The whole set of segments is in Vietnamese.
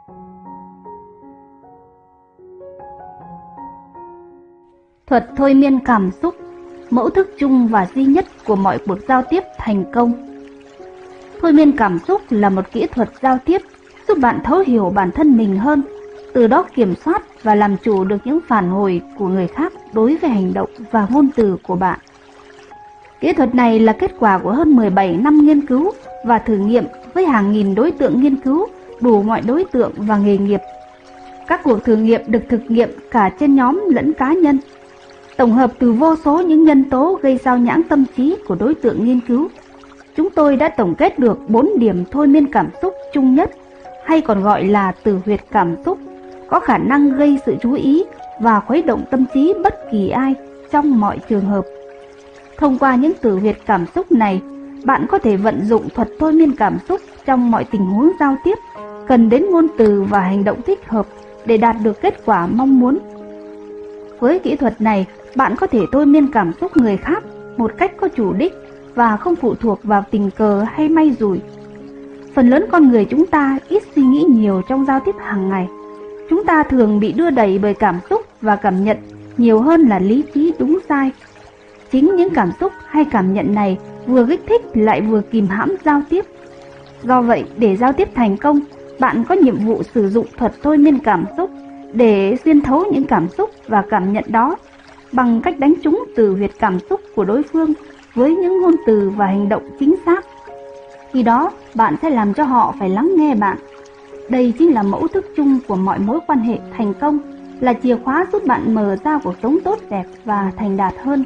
Thuật thôi miên cảm xúc, mẫu thức chung và duy nhất của mọi cuộc giao tiếp thành công. Thôi miên cảm xúc là một kỹ thuật giao tiếp giúp bạn thấu hiểu bản thân mình hơn, từ đó kiểm soát và làm chủ được những phản hồi của người khác đối với hành động và ngôn từ của bạn. Kỹ thuật này là kết quả của hơn 17 năm nghiên cứu và thử nghiệm với hàng nghìn đối tượng nghiên cứu, đủ mọi đối tượng và nghề nghiệp. Các cuộc thử nghiệm được thực nghiệm cả trên nhóm lẫn cá nhân, tổng hợp từ vô số những nhân tố gây sao nhãng tâm trí của đối tượng nghiên cứu. Chúng tôi đã tổng kết được 4 điểm thôi miên cảm xúc chung nhất, hay còn gọi là tử huyệt cảm xúc, có khả năng gây sự chú ý và khuấy động tâm trí bất kỳ ai trong mọi trường hợp. Thông qua những tử huyệt cảm xúc này, bạn có thể vận dụng thuật thôi miên cảm xúc trong mọi tình huống giao tiếp, cần đến ngôn từ và hành động thích hợp để đạt được kết quả mong muốn. Với kỹ thuật này, bạn có thể thôi miên cảm xúc người khác một cách có chủ đích và không phụ thuộc vào tình cờ hay may rủi. Phần lớn con người chúng ta ít suy nghĩ nhiều trong giao tiếp hàng ngày. Chúng ta thường bị đưa đẩy bởi cảm xúc và cảm nhận nhiều hơn là lý trí đúng sai. Chính những cảm xúc hay cảm nhận này vừa kích thích lại vừa kìm hãm giao tiếp. Do vậy, để giao tiếp thành công, bạn có nhiệm vụ sử dụng thuật thôi miên cảm xúc để xuyên thấu những cảm xúc và cảm nhận đó bằng cách đánh trúng tử huyệt cảm xúc của đối phương với những ngôn từ và hành động chính xác. Khi đó, bạn sẽ làm cho họ phải lắng nghe bạn. Đây chính là mẫu thức chung của mọi mối quan hệ thành công, là chìa khóa giúp bạn mở ra cuộc sống tốt đẹp và thành đạt hơn.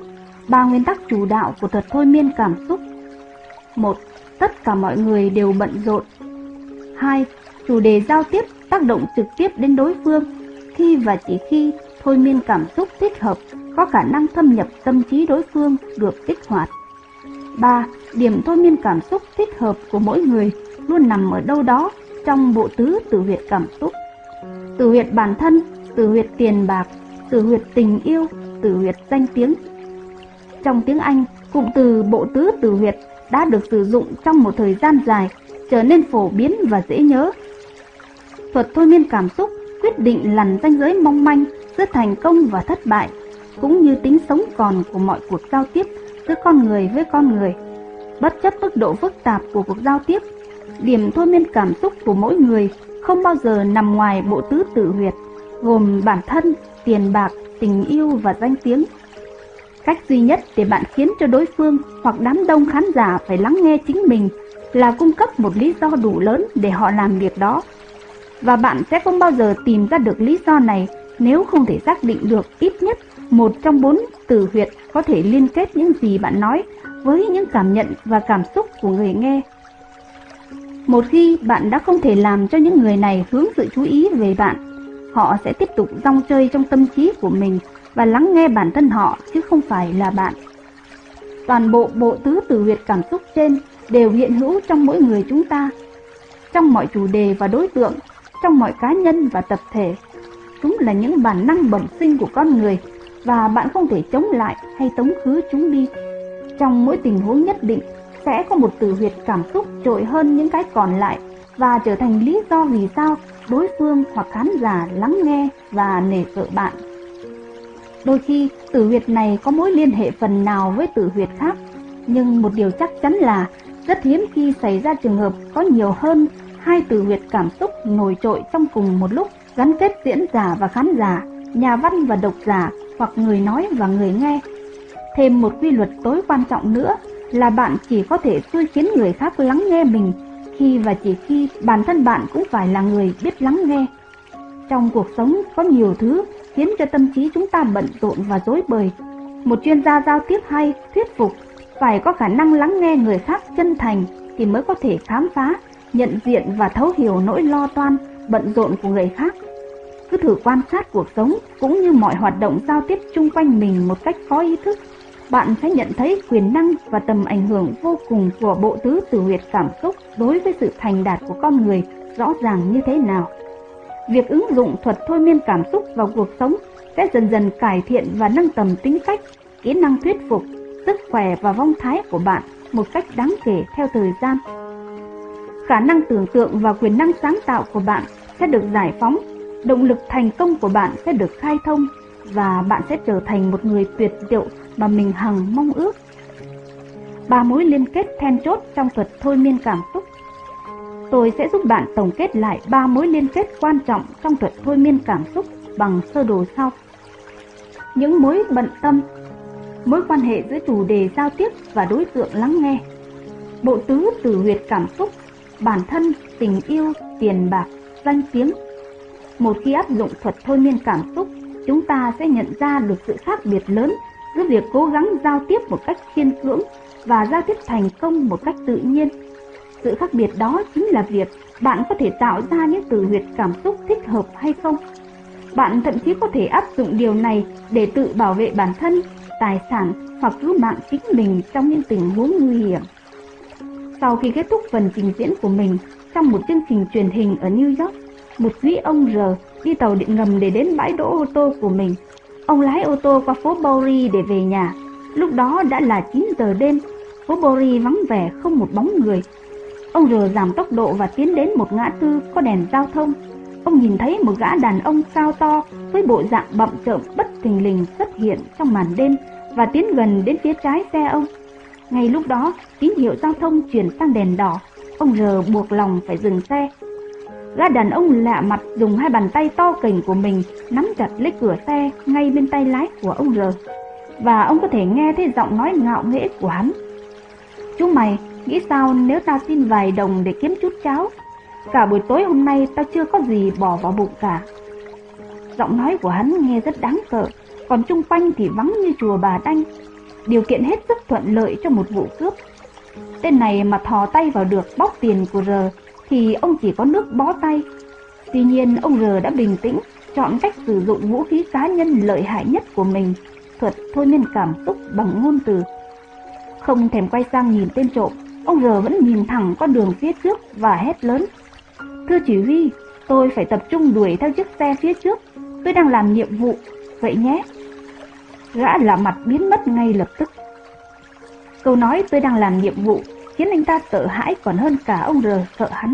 3 nguyên tắc chủ đạo của thuật thôi miên cảm xúc. 1. Tất cả mọi người đều bận rộn. 2. Chủ đề giao tiếp tác động trực tiếp đến đối phương, khi và chỉ khi thôi miên cảm xúc thích hợp có khả năng thâm nhập tâm trí đối phương được kích hoạt. 3. Điểm thôi miên cảm xúc thích hợp của mỗi người luôn nằm ở đâu đó trong bộ tứ tử huyệt cảm xúc. Tử huyệt bản thân, tử huyệt tiền bạc, tử huyệt tình yêu, tử huyệt danh tiếng. Trong tiếng Anh, cụm từ bộ tứ tử huyệt đã được sử dụng trong một thời gian dài, trở nên phổ biến và dễ nhớ. Thuật thôi miên cảm xúc quyết định lằn ranh giới mong manh giữa thành công và thất bại, cũng như tính sống còn của mọi cuộc giao tiếp giữa con người với con người. Bất chấp mức độ phức tạp của cuộc giao tiếp, điểm thôi miên cảm xúc của mỗi người không bao giờ nằm ngoài bộ tứ tử huyệt, gồm bản thân, tiền bạc, tình yêu và danh tiếng. Cách duy nhất để bạn khiến cho đối phương hoặc đám đông khán giả phải lắng nghe chính mình là cung cấp một lý do đủ lớn để họ làm việc đó. Và bạn sẽ không bao giờ tìm ra được lý do này nếu không thể xác định được ít nhất một trong 4 tử huyệt có thể liên kết những gì bạn nói với những cảm nhận và cảm xúc của người nghe. Một khi bạn đã không thể làm cho những người này hướng sự chú ý về bạn, họ sẽ tiếp tục rong chơi trong tâm trí của mình và lắng nghe bản thân họ chứ không phải là bạn. Toàn bộ bộ tứ tử huyệt cảm xúc trên đều hiện hữu trong mỗi người chúng ta, trong mọi chủ đề và đối tượng, trong mọi cá nhân và tập thể. Chúng là những bản năng bẩm sinh của con người và bạn không thể chống lại hay tống khứ chúng đi. Trong mỗi tình huống nhất định sẽ có một tử huyệt cảm xúc trội hơn những cái còn lại và trở thành lý do vì sao đối phương hoặc khán giả lắng nghe và nể sợ bạn. Đôi khi tử huyệt này có mối liên hệ phần nào với tử huyệt khác, nhưng một điều chắc chắn là rất hiếm khi xảy ra trường hợp có nhiều hơn 2 tử huyệt cảm xúc nổi trội trong cùng một lúc, gắn kết diễn giả và khán giả, nhà văn và độc giả, hoặc người nói và người nghe. Thêm một quy luật tối quan trọng nữa là bạn chỉ có thể xui khiến người khác lắng nghe mình khi và chỉ khi bản thân bạn cũng phải là người biết lắng nghe. Trong cuộc sống có nhiều thứ khiến cho tâm trí chúng ta bận rộn và rối bời. Một chuyên gia giao tiếp hay, thuyết phục phải có khả năng lắng nghe người khác chân thành thì mới có thể khám phá, nhận diện và thấu hiểu nỗi lo toan, bận rộn của người khác. Cứ thử quan sát cuộc sống cũng như mọi hoạt động giao tiếp chung quanh mình một cách có ý thức, bạn sẽ nhận thấy quyền năng và tầm ảnh hưởng vô cùng của bộ tứ tử huyệt cảm xúc đối với sự thành đạt của con người rõ ràng như thế nào. Việc ứng dụng thuật thôi miên cảm xúc vào cuộc sống sẽ dần dần cải thiện và nâng tầm tính cách, kỹ năng thuyết phục, sức khỏe và phong thái của bạn một cách đáng kể theo thời gian. Khả năng tưởng tượng và quyền năng sáng tạo của bạn sẽ được giải phóng, động lực thành công của bạn sẽ được khai thông và bạn sẽ trở thành một người tuyệt diệu mà mình hằng mong ước. 3 mối liên kết then chốt trong thuật thôi miên cảm xúc. Tôi sẽ giúp bạn tổng kết lại 3 mối liên kết quan trọng trong thuật thôi miên cảm xúc bằng sơ đồ sau. Những mối bận tâm, mối quan hệ giữa chủ đề giao tiếp và đối tượng lắng nghe, bộ tứ tử huyệt cảm xúc, bản thân, tình yêu, tiền bạc, danh tiếng. Một khi áp dụng thuật thôi miên cảm xúc, chúng ta sẽ nhận ra được sự khác biệt lớn giữa việc cố gắng giao tiếp một cách khiên cưỡng và giao tiếp thành công một cách tự nhiên. Sự khác biệt đó chính là việc bạn có thể tạo ra những tử huyệt cảm xúc thích hợp hay không. Bạn thậm chí có thể áp dụng điều này để tự bảo vệ bản thân, tài sản hoặc cứu mạng chính mình trong những tình huống nguy hiểm. Sau khi kết thúc phần trình diễn của mình trong một chương trình truyền hình ở New York, một quý ông R đi tàu điện ngầm để đến bãi đỗ ô tô của mình. Ông lái ô tô qua phố Bowery để về nhà. Lúc đó đã là 9 giờ đêm, phố Bowery vắng vẻ không một bóng người. Ông R giảm tốc độ và tiến đến một ngã tư có đèn giao thông. Ông nhìn thấy một gã đàn ông cao to với bộ dạng bặm trợn bất thình lình xuất hiện trong màn đêm và tiến gần đến phía trái xe ông. Ngay lúc đó, tín hiệu giao thông chuyển sang đèn đỏ. Ông R buộc lòng phải dừng xe. Gã đàn ông lạ mặt dùng 2 bàn tay to cành của mình nắm chặt lấy cửa xe ngay bên tay lái của ông R. Và ông có thể nghe thấy giọng nói ngạo nghễ của hắn. Chú mày, nghĩ sao nếu tao xin vài đồng để kiếm chút cháo? Cả buổi tối hôm nay tao chưa có gì bỏ vào bụng cả. Giọng nói của hắn nghe rất đáng sợ, còn chung quanh thì vắng như chùa Bà Đanh. Điều kiện hết sức thuận lợi cho một vụ cướp. Tên này mà thò tay vào được bóc tiền của R thì ông chỉ có nước bó tay. Tuy nhiên ông R đã bình tĩnh, chọn cách sử dụng vũ khí cá nhân lợi hại nhất của mình, thuật thôi miên cảm xúc bằng ngôn từ. Không thèm quay sang nhìn tên trộm, ông R vẫn nhìn thẳng con đường phía trước và hét lớn: "Thưa chỉ huy, tôi phải tập trung đuổi theo chiếc xe phía trước, tôi đang làm nhiệm vụ, vậy nhé." Gã lạ mặt biến mất ngay lập tức. Câu nói "tôi đang làm nhiệm vụ" khiến anh ta sợ hãi còn hơn cả ông R sợ hắn.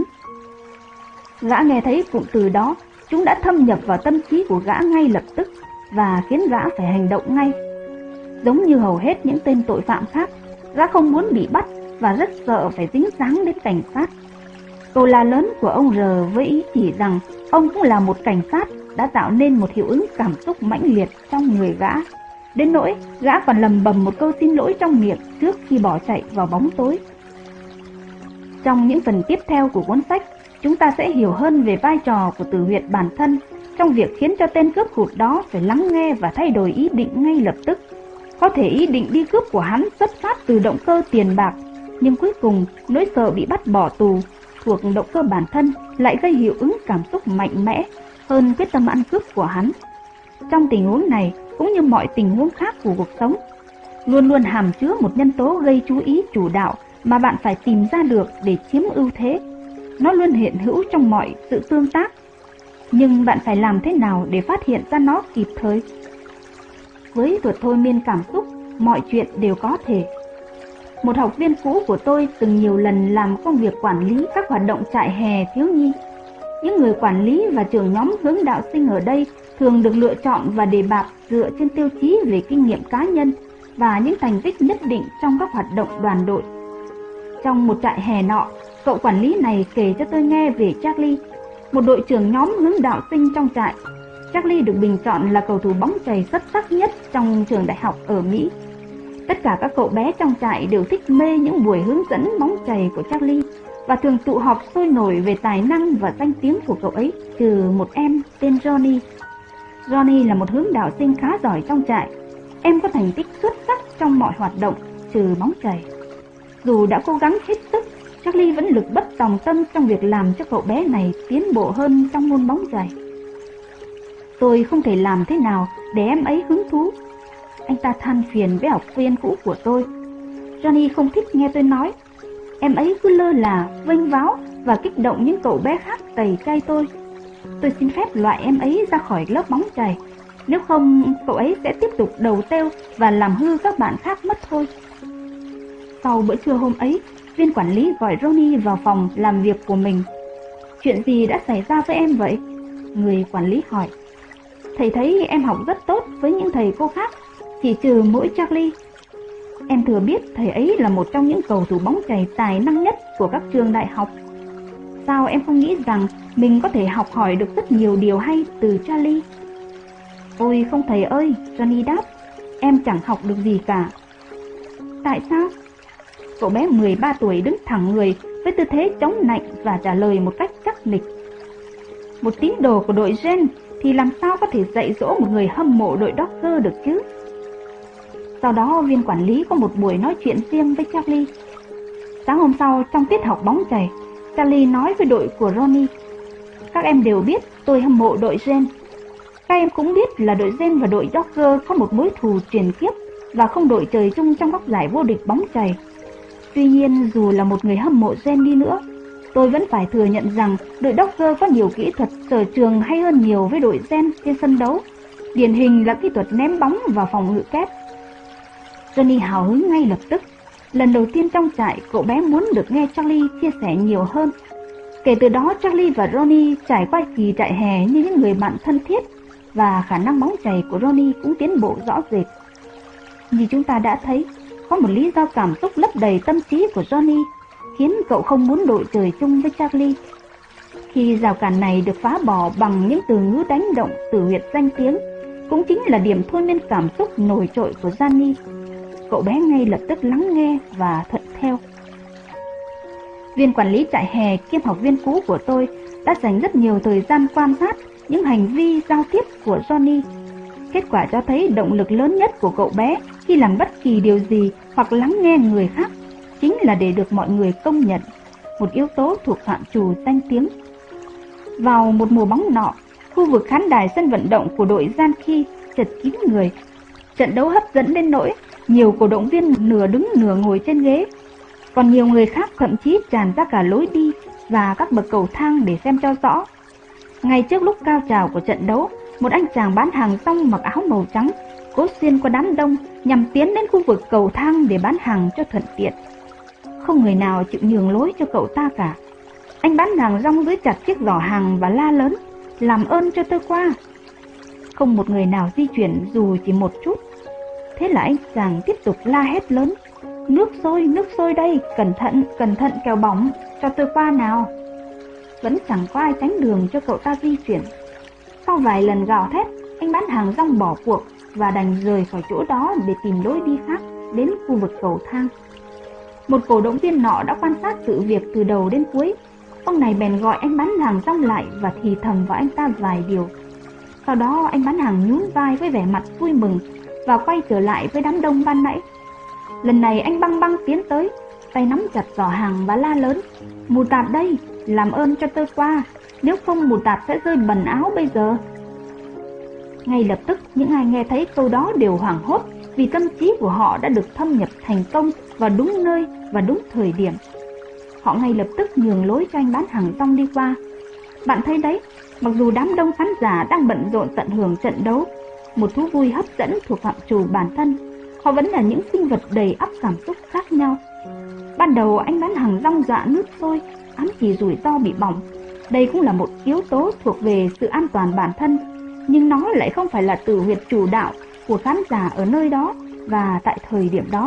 Gã nghe thấy cụm từ đó, chúng đã thâm nhập vào tâm trí của gã ngay lập tức và khiến gã phải hành động ngay. Giống như hầu hết những tên tội phạm khác, gã không muốn bị bắt và rất sợ phải dính dáng đến cảnh sát. Câu la lớn của ông R với ý chỉ rằng ông cũng là một cảnh sát đã tạo nên một hiệu ứng cảm xúc mãnh liệt trong người gã. Đến nỗi gã còn lầm bầm một câu xin lỗi trong miệng trước khi bỏ chạy vào bóng tối. Trong những phần tiếp theo của cuốn sách, chúng ta sẽ hiểu hơn về vai trò của tử huyệt bản thân trong việc khiến cho tên cướp hụt đó phải lắng nghe và thay đổi ý định ngay lập tức. Có thể ý định đi cướp của hắn xuất phát từ động cơ tiền bạc, nhưng cuối cùng nỗi sợ bị bắt bỏ tù thuộc động cơ bản thân lại gây hiệu ứng cảm xúc mạnh mẽ hơn quyết tâm ăn cướp của hắn. Trong tình huống này, cũng như mọi tình huống khác của cuộc sống, luôn luôn hàm chứa một nhân tố gây chú ý chủ đạo mà bạn phải tìm ra được để chiếm ưu thế. Nó luôn hiện hữu trong mọi sự tương tác, nhưng bạn phải làm thế nào để phát hiện ra nó kịp thời? Với thuật thôi miên cảm xúc, mọi chuyện đều có thể. Một học viên cũ của tôi từng nhiều lần làm công việc quản lý các hoạt động trại hè thiếu nhi. Những người quản lý và trưởng nhóm hướng đạo sinh ở đây thường được lựa chọn và đề bạt dựa trên tiêu chí về kinh nghiệm cá nhân và những thành tích nhất định trong các hoạt động đoàn đội. Trong một trại hè nọ, cậu quản lý này kể cho tôi nghe về Charlie, một đội trưởng nhóm hướng đạo sinh trong trại. Charlie được bình chọn là cầu thủ bóng chày xuất sắc nhất trong trường đại học ở Mỹ. Tất cả các cậu bé trong trại đều thích mê những buổi hướng dẫn bóng chày của Charlie và thường tụ họp sôi nổi về tài năng và danh tiếng của cậu ấy, trừ một em tên Johnny. Johnny là một hướng đạo sinh khá giỏi trong trại. Em có thành tích xuất sắc trong mọi hoạt động, trừ bóng chày. Dù đã cố gắng hết sức, Charlie vẫn lực bất tòng tâm trong việc làm cho cậu bé này tiến bộ hơn trong môn bóng chày. Tôi không thể làm thế nào để em ấy hứng thú, anh ta than phiền với học viên cũ của tôi. Johnny không thích nghe tôi nói. Em ấy cứ lơ là, vênh váo và kích động những cậu bé khác tẩy chay tôi. Tôi xin phép loại em ấy ra khỏi lớp bóng chày, nếu không cậu ấy sẽ tiếp tục đầu têu và làm hư các bạn khác mất thôi. Sau bữa trưa hôm ấy, viên quản lý gọi Ronnie vào phòng làm việc của mình. chuyện gì đã xảy ra với em vậy? Người quản lý hỏi. Thầy thấy em học rất tốt với những thầy cô khác, chỉ trừ mỗi Charlie. Em thừa biết thầy ấy là một trong những cầu thủ bóng chày tài năng nhất của các trường đại học. Sao em không nghĩ rằng mình có thể học hỏi được rất nhiều điều hay từ Charlie? Ôi không thầy ơi, Johnny đáp, em chẳng học được gì cả. Tại sao? Cậu bé 13 tuổi đứng thẳng người với tư thế chống nạnh và trả lời một cách chắc nịch. Một tín đồ của đội Gen thì làm sao có thể dạy dỗ một người hâm mộ đội Dodger được chứ? Sau đó viên quản lý có một buổi nói chuyện riêng với Charlie. Sáng hôm sau trong tiết học bóng chày, Charlie nói với đội của Ronnie: các em đều biết tôi hâm mộ đội Gen. Các em cũng biết là đội Gen và đội Dodger có một mối thù truyền kiếp và không đội trời chung trong các giải vô địch bóng chày. Tuy nhiên dù là một người hâm mộ Gen đi nữa, tôi vẫn phải thừa nhận rằng đội Dodger có nhiều kỹ thuật sở trường hay hơn nhiều với đội Gen trên sân đấu. Điển hình là kỹ thuật ném bóng và phòng ngự kép. Johnny hào hứng ngay lập tức. Lần đầu tiên trong trại, cậu bé muốn được nghe Charlie chia sẻ nhiều hơn. Kể từ đó, Charlie và Ronnie trải qua kỳ trại hè như những người bạn thân thiết, và khả năng bóng chày của Ronnie cũng tiến bộ rõ rệt. Như chúng ta đã thấy, có một lý do cảm xúc lấp đầy tâm trí của Johnny khiến cậu không muốn đội trời chung với Charlie. Khi rào cản này được phá bỏ bằng những từ ngữ đánh động từ huyệt danh tiếng, cũng chính là điểm thôi miên cảm xúc nổi trội của Johnny. Cậu bé ngay lập tức lắng nghe và thuận theo. Viên quản lý trại hè kiêm học viên cũ của tôi đã dành rất nhiều thời gian quan sát những hành vi giao tiếp của Johnny. Kết quả cho thấy động lực lớn nhất của cậu bé khi làm bất kỳ điều gì hoặc lắng nghe người khác chính là để được mọi người công nhận, một yếu tố thuộc phạm trù danh tiếng. Vào một mùa bóng nọ, khu vực khán đài sân vận động của đội Yankee chật kín người. Trận đấu hấp dẫn đến nỗi nhiều cổ động viên nửa đứng nửa ngồi trên ghế, còn nhiều người khác thậm chí tràn ra cả lối đi và các bậc cầu thang để xem cho rõ. Ngay trước lúc cao trào của trận đấu, một anh chàng bán hàng rong mặc áo màu trắng cố xuyên qua đám đông nhằm tiến đến khu vực cầu thang để bán hàng cho thuận tiện. Không người nào chịu nhường lối cho cậu ta cả. Anh bán hàng rong giữ chặt chiếc giỏ hàng và la lớn: làm ơn cho tôi qua. Không một người nào di chuyển dù chỉ một chút. Thế là anh chàng tiếp tục la hét lớn: nước sôi đây, cẩn thận kẻo bỏng, cho tôi qua nào. Vẫn chẳng có ai tránh đường cho cậu ta di chuyển. Sau vài lần gào thét, anh bán hàng rong bỏ cuộc và đành rời khỏi chỗ đó để tìm lối đi khác đến khu vực cầu thang. Một cổ động viên nọ đã quan sát sự việc từ đầu đến cuối. Ông này bèn gọi anh bán hàng rong lại và thì thầm vào anh ta vài điều. Sau đó anh bán hàng nhún vai với vẻ mặt vui mừng và quay trở lại với đám đông ban nãy. Lần này anh băng tiến tới, tay nắm chặt giỏ hàng và la lớn: mù tạt đây, làm ơn cho tôi qua, nếu không mù tạt sẽ rơi bẩn áo bây giờ. Ngay lập tức những ai nghe thấy câu đó đều hoảng hốt, vì tâm trí của họ đã được thâm nhập thành công vào đúng nơi và đúng thời điểm. Họ ngay lập tức nhường lối cho anh bán hàng rong đi qua. Bạn thấy đấy, mặc dù đám đông khán giả đang bận rộn tận hưởng trận đấu, một thú vui hấp dẫn thuộc phạm trù bản thân, họ vẫn là những sinh vật đầy ắp cảm xúc khác nhau. Ban đầu anh bán hàng rong dọa nước sôi, ám chỉ rủi ro bị bỏng. Đây cũng là một yếu tố thuộc về sự an toàn bản thân, nhưng nó lại không phải là tử huyệt chủ đạo của khán giả ở nơi đó và tại thời điểm đó.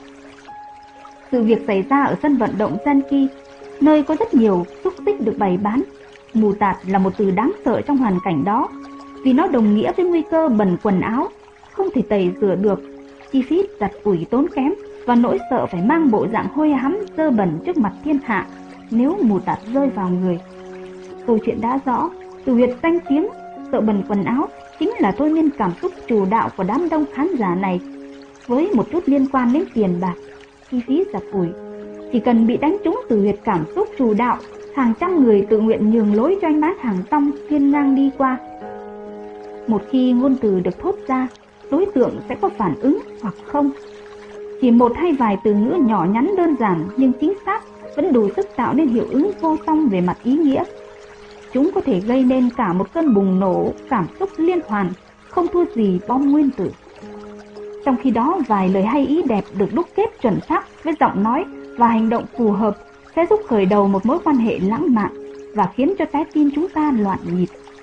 Sự việc xảy ra ở sân vận động Yankee, nơi có rất nhiều xúc xích được bày bán. Mù tạt là một từ đáng sợ trong hoàn cảnh đó, vì nó đồng nghĩa với nguy cơ bẩn quần áo, không thể tẩy rửa được, chi phí giặt ủi tốn kém và nỗi sợ phải mang bộ dạng hôi hám dơ bẩn trước mặt thiên hạ nếu mù tạt rơi vào người. Câu chuyện đã rõ, từ huyệt danh tiếng, sợ bẩn quần áo chính là thôi miên cảm xúc chủ đạo của đám đông khán giả này, với một chút liên quan đến tiền bạc, chi phí giặt ủi. Chỉ cần bị đánh trúng từ huyệt cảm xúc chủ đạo, hàng trăm người tự nguyện nhường lối cho anh bán hàng rong hiên ngang đi qua. Một khi ngôn từ được thốt ra, đối tượng sẽ có phản ứng hoặc không. Chỉ một hay vài từ ngữ nhỏ nhắn đơn giản nhưng chính xác vẫn đủ sức tạo nên hiệu ứng vô song về mặt ý nghĩa. Chúng có thể gây nên cả một cơn bùng nổ cảm xúc liên hoàn, không thua gì bom nguyên tử. Trong khi đó, vài lời hay ý đẹp được đúc kết chuẩn xác với giọng nói và hành động phù hợp sẽ giúp khởi đầu một mối quan hệ lãng mạn. và khiến cho trái tim chúng ta loạn nhịp.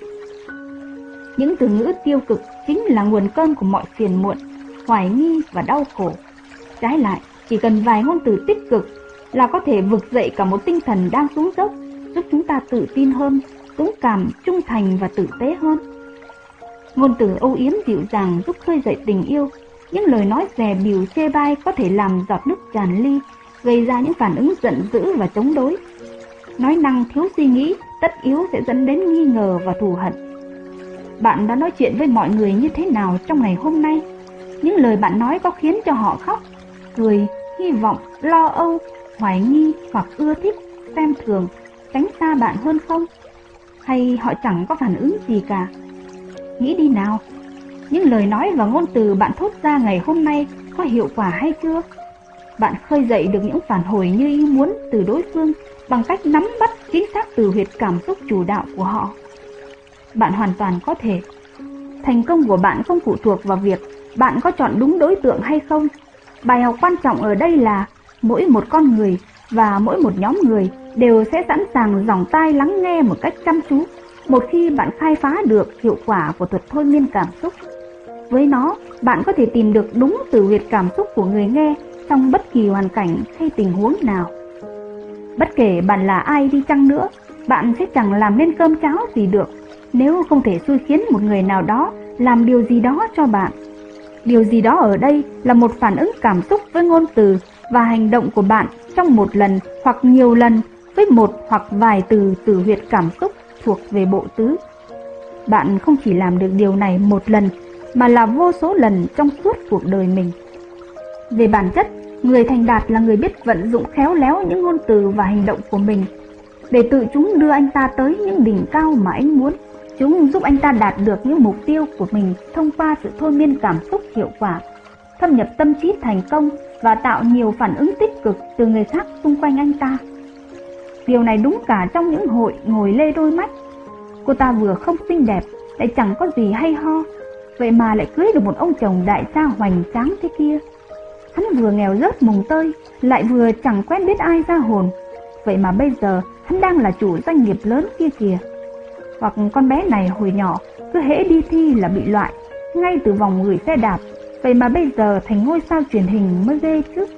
Những từ ngữ tiêu cực chính là nguồn cơn của mọi phiền muộn, hoài nghi và đau khổ. Trái lại, chỉ cần vài ngôn từ tích cực là có thể vực dậy cả một tinh thần đang xuống dốc, giúp chúng ta tự tin hơn, dũng cảm, trung thành và tử tế hơn. Ngôn từ âu yếm dịu dàng giúp khơi dậy tình yêu. Những lời nói dè bỉu chê bai có thể làm giọt nước tràn ly, gây ra những phản ứng giận dữ và chống đối. Nói năng thiếu suy nghĩ tất yếu sẽ dẫn đến nghi ngờ và thù hận. Bạn đã nói chuyện với mọi người như thế nào trong ngày hôm nay? Những lời bạn nói có khiến cho họ khóc, cười, hy vọng, lo âu, hoài nghi hoặc ưa thích, xem thường, tránh xa bạn hơn không? Hay họ chẳng có phản ứng gì cả? Nghĩ đi nào, những lời nói và ngôn từ bạn thốt ra ngày hôm nay có hiệu quả hay chưa? Bạn khơi dậy được những phản hồi như ý muốn từ đối phương bằng cách nắm bắt chính xác từ huyệt cảm xúc chủ đạo của họ. Bạn hoàn toàn có thể. Thành công của bạn không phụ thuộc vào việc bạn có chọn đúng đối tượng hay không. Bài học quan trọng ở đây là mỗi một con người và mỗi một nhóm người đều sẽ sẵn sàng dòng tai lắng nghe một cách chăm chú một khi bạn khai phá được hiệu quả của thuật thôi miên cảm xúc. Với nó, bạn có thể tìm được đúng từ huyệt cảm xúc của người nghe trong bất kỳ hoàn cảnh hay tình huống nào. Bất kể bạn là ai đi chăng nữa, bạn sẽ chẳng làm nên cơm cháo gì được nếu không thể xui khiến một người nào đó làm điều gì đó cho bạn. Điều gì đó ở đây là một phản ứng cảm xúc với ngôn từ và hành động của bạn trong một lần hoặc nhiều lần với một hoặc vài từ từ huyệt cảm xúc thuộc về bộ tứ. Bạn không chỉ làm được điều này một lần mà là vô số lần trong suốt cuộc đời mình. Về bản chất, người thành đạt là người biết vận dụng khéo léo những ngôn từ và hành động của mình để tự chúng đưa anh ta tới những đỉnh cao mà anh muốn. Chúng giúp anh ta đạt được những mục tiêu của mình thông qua sự thôi miên cảm xúc hiệu quả, thâm nhập tâm trí thành công và tạo nhiều phản ứng tích cực từ người khác xung quanh anh ta. Điều này đúng cả trong những hội ngồi lê đôi mắt. Cô ta vừa không xinh đẹp, lại chẳng có gì hay ho, vậy mà lại cưới được một ông chồng đại gia hoành tráng thế kia. Hắn vừa nghèo rớt mùng tơi, lại vừa chẳng quen biết ai ra hồn, vậy mà bây giờ hắn đang là chủ doanh nghiệp lớn kia kìa. Hoặc con bé này hồi nhỏ cứ hễ đi thi là bị loại ngay từ vòng gửi xe đạp, vậy mà bây giờ thành ngôi sao truyền hình mới ghê chứ.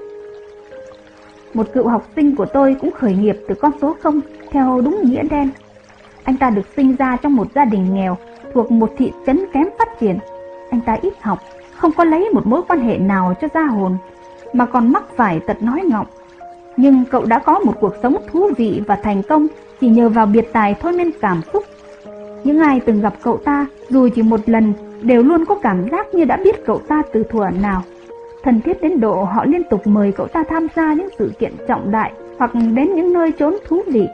Một cựu học sinh của tôi cũng khởi nghiệp từ con số 0 theo đúng nghĩa đen. Anh ta được sinh ra trong một gia đình nghèo thuộc một thị trấn kém phát triển. Anh ta ít học, không có lấy một mối quan hệ nào cho ra hồn, mà còn mắc phải tật nói ngọng. Nhưng cậu đã có một cuộc sống thú vị và thành công chỉ nhờ vào biệt tài thôi miên cảm xúc. Những ai từng gặp cậu ta, dù chỉ một lần, đều luôn có cảm giác như đã biết cậu ta từ thuở nào. Thân thiết đến độ họ liên tục mời cậu ta tham gia những sự kiện trọng đại hoặc đến những nơi trốn thú vị.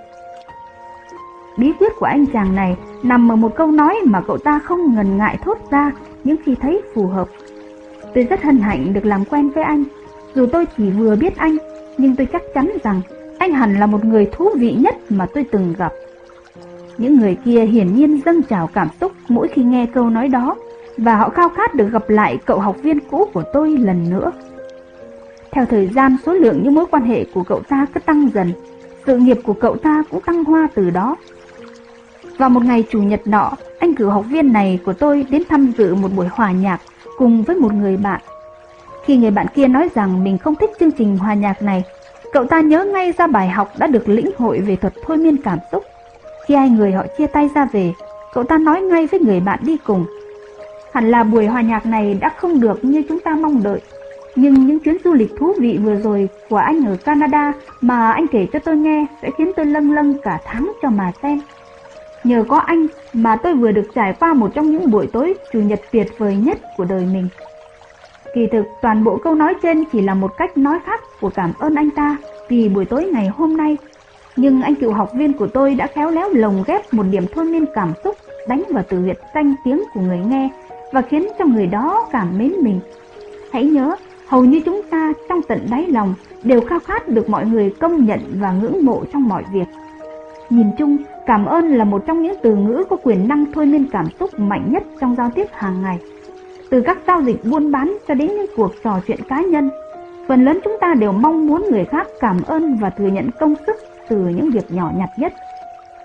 Bí quyết của anh chàng này nằm ở một câu nói mà cậu ta không ngần ngại thốt ra những khi thấy phù hợp. Tôi rất hân hạnh được làm quen với anh. Dù tôi chỉ vừa biết anh, nhưng tôi chắc chắn rằng anh hẳn là một người thú vị nhất mà tôi từng gặp. Những người kia hiển nhiên dâng trào cảm xúc mỗi khi nghe câu nói đó, và họ khao khát được gặp lại cậu học viên cũ của tôi lần nữa. Theo thời gian, số lượng những mối quan hệ của cậu ta cứ tăng dần, sự nghiệp của cậu ta cũng tăng hoa từ đó. Vào một ngày chủ nhật nọ, anh cựu học viên này của tôi đến tham dự một buổi hòa nhạc cùng với một người bạn. Khi người bạn kia nói rằng mình không thích chương trình hòa nhạc này, cậu ta nhớ ngay ra bài học đã được lĩnh hội về thuật thôi miên cảm xúc. Khi hai người họ chia tay ra về, cậu ta nói ngay với người bạn đi cùng: hẳn là buổi hòa nhạc này đã không được như chúng ta mong đợi, nhưng những chuyến du lịch thú vị vừa rồi của anh ở Canada mà anh kể cho tôi nghe sẽ khiến tôi lâng lâng cả tháng cho mà xem. Nhờ có anh mà tôi vừa được trải qua một trong những buổi tối chủ nhật tuyệt vời nhất của đời mình. Kỳ thực toàn bộ câu nói trên chỉ là một cách nói khác của cảm ơn anh ta vì buổi tối ngày hôm nay. Nhưng anh cựu học viên của tôi đã khéo léo lồng ghép một điểm thôi miên cảm xúc đánh vào từ huyệt danh tiếng của người nghe và khiến cho người đó cảm mến mình. Hãy nhớ, hầu như chúng ta trong tận đáy lòng đều khao khát được mọi người công nhận và ngưỡng mộ trong mọi việc. Nhìn chung, cảm ơn là một trong những từ ngữ có quyền năng thôi miên cảm xúc mạnh nhất trong giao tiếp hàng ngày. Từ các giao dịch buôn bán cho đến những cuộc trò chuyện cá nhân, phần lớn chúng ta đều mong muốn người khác cảm ơn và thừa nhận công sức từ những việc nhỏ nhặt nhất.